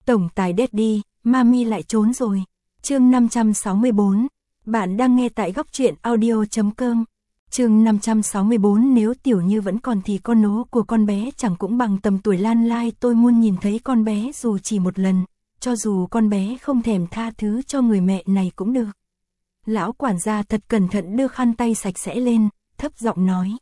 Tổng tài Daddy, Mami lại trốn rồi. Chương 564. Bạn đang nghe tại góc truyện audio.com. Chương 564. Nếu Tiểu Như vẫn còn thì con nố của con bé chẳng cũng bằng tầm tuổi Lan Lai. Tôi muốn nhìn thấy con bé dù chỉ một lần, cho dù con bé không thèm tha thứ cho người mẹ này cũng được. Lão quản gia thật cẩn thận đưa khăn tay sạch sẽ lên, thấp giọng nói.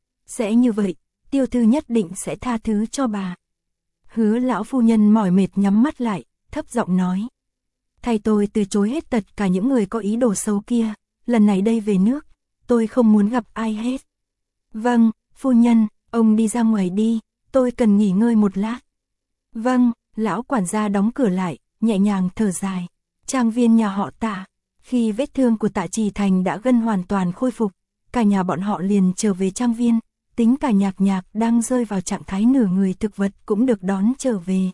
Sẽ như vậy, Tiêu Thư nhất định sẽ tha thứ cho bà. Hứa lão phu nhân mỏi mệt nhắm mắt lại, thấp giọng nói. Thay tôi từ chối hết tất cả những người có ý đồ xấu kia, lần này đây về nước, tôi không muốn gặp ai hết. Vâng, phu nhân, ông đi ra ngoài đi, tôi cần nghỉ ngơi một lát. Vâng, lão quản gia đóng cửa lại, nhẹ nhàng thở dài. Trang viên nhà họ Tạ, khi vết thương của Tạ Trì Thành đã gần hoàn toàn khôi phục, cả nhà bọn họ liền trở về trang viên, tính cả Nhạc Nhạc đang rơi vào trạng thái nửa người thực vật cũng được đón trở về.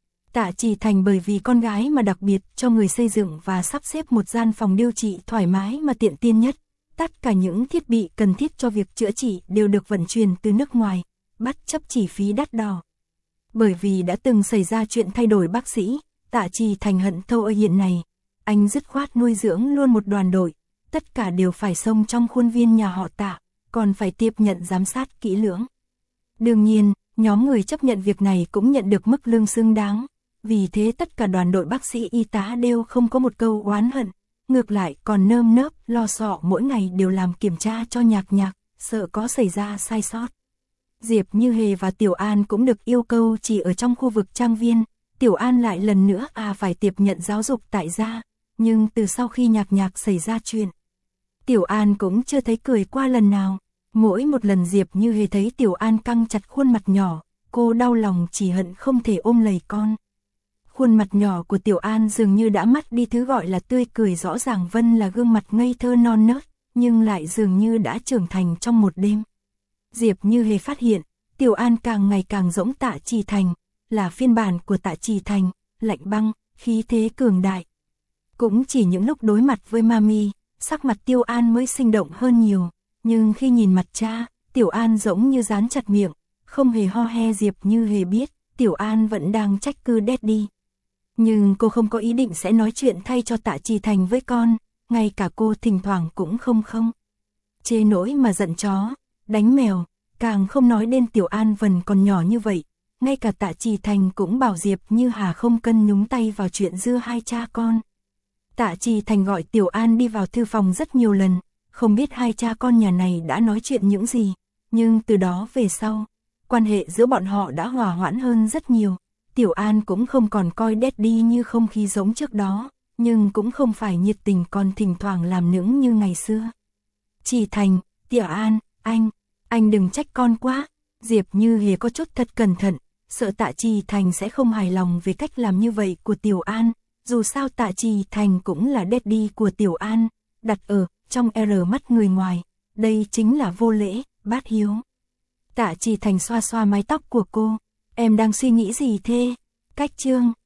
Tạ Trì Thành bởi vì con gái mà đặc biệt cho người xây dựng và sắp xếp một gian phòng điều trị thoải mái mà tiện tiên nhất. Tất cả những thiết bị cần thiết cho việc chữa trị đều được vận chuyển từ nước ngoài, bất chấp chi phí đắt đỏ. Bởi vì đã từng xảy ra chuyện thay đổi bác sĩ, Tạ Trì Thành hận thâu ở hiện này. Anh dứt khoát nuôi dưỡng luôn một đoàn đội, tất cả đều phải xông trong khuôn viên nhà họ Tạ, còn phải tiếp nhận giám sát kỹ lưỡng. Đương nhiên, nhóm người chấp nhận việc này cũng nhận được mức lương xứng đáng, vì thế tất cả đoàn đội bác sĩ y tá đều không có một câu oán hận, ngược lại còn nơm nớp lo sợ mỗi ngày đều làm kiểm tra cho Nhạc Nhạc, sợ có xảy ra sai sót. Diệp Như Hề và Tiểu An cũng được yêu cầu chỉ ở trong khu vực trang viên, Tiểu An lại lần nữa phải tiếp nhận giáo dục tại gia, nhưng từ sau khi Nhạc Nhạc xảy ra chuyện, Tiểu An cũng chưa thấy cười qua lần nào. Mỗi một lần Diệp Như Hề thấy Tiểu An căng chặt khuôn mặt nhỏ, cô đau lòng chỉ hận không thể ôm lấy con. Khuôn mặt nhỏ của Tiểu An dường như đã mất đi thứ gọi là tươi cười, rõ ràng vân là gương mặt ngây thơ non nớt, nhưng lại dường như đã trưởng thành trong một đêm. Diệp Như Hề phát hiện, Tiểu An càng ngày càng giống Tạ Trì Thành, là phiên bản của Tạ Trì Thành, lạnh băng, khí thế cường đại. Cũng chỉ những lúc đối mặt với Mami, sắc mặt Tiểu An mới sinh động hơn nhiều, nhưng khi nhìn mặt cha, Tiểu An giống như dán chặt miệng, không hề ho he. Diệp Như Hề biết, Tiểu An vẫn đang trách cứ Daddy. Nhưng cô không có ý định sẽ nói chuyện thay cho Tạ Trì Thành với con, ngay cả cô thỉnh thoảng cũng không chê nỗi mà giận chó, đánh mèo, càng không nói đến Tiểu An vẫn còn nhỏ như vậy. Ngay cả Tạ Trì Thành cũng bảo Diệp Như Hà không cần nhúng tay vào chuyện giữa hai cha con. Tạ Trì Thành gọi Tiểu An đi vào thư phòng rất nhiều lần, không biết hai cha con nhà này đã nói chuyện những gì, nhưng từ đó về sau, quan hệ giữa bọn họ đã hòa hoãn hơn rất nhiều. Tiểu An cũng không còn coi Daddy như không khí giống trước đó, nhưng cũng không phải nhiệt tình, còn thỉnh thoảng làm nũng như ngày xưa. Trì Thành, Tiểu An, anh đừng trách con quá. Diệp Như Hề có chút thật cẩn thận, sợ Tạ Trì Thành sẽ không hài lòng về cách làm như vậy của Tiểu An. Dù sao Tạ Trì Thành cũng là Daddy của Tiểu An, đặt ở trong mắt người ngoài, đây chính là vô lễ, bát hiếu. Tạ Trì Thành xoa xoa mái tóc của cô. Em đang suy nghĩ gì thế? Cách chương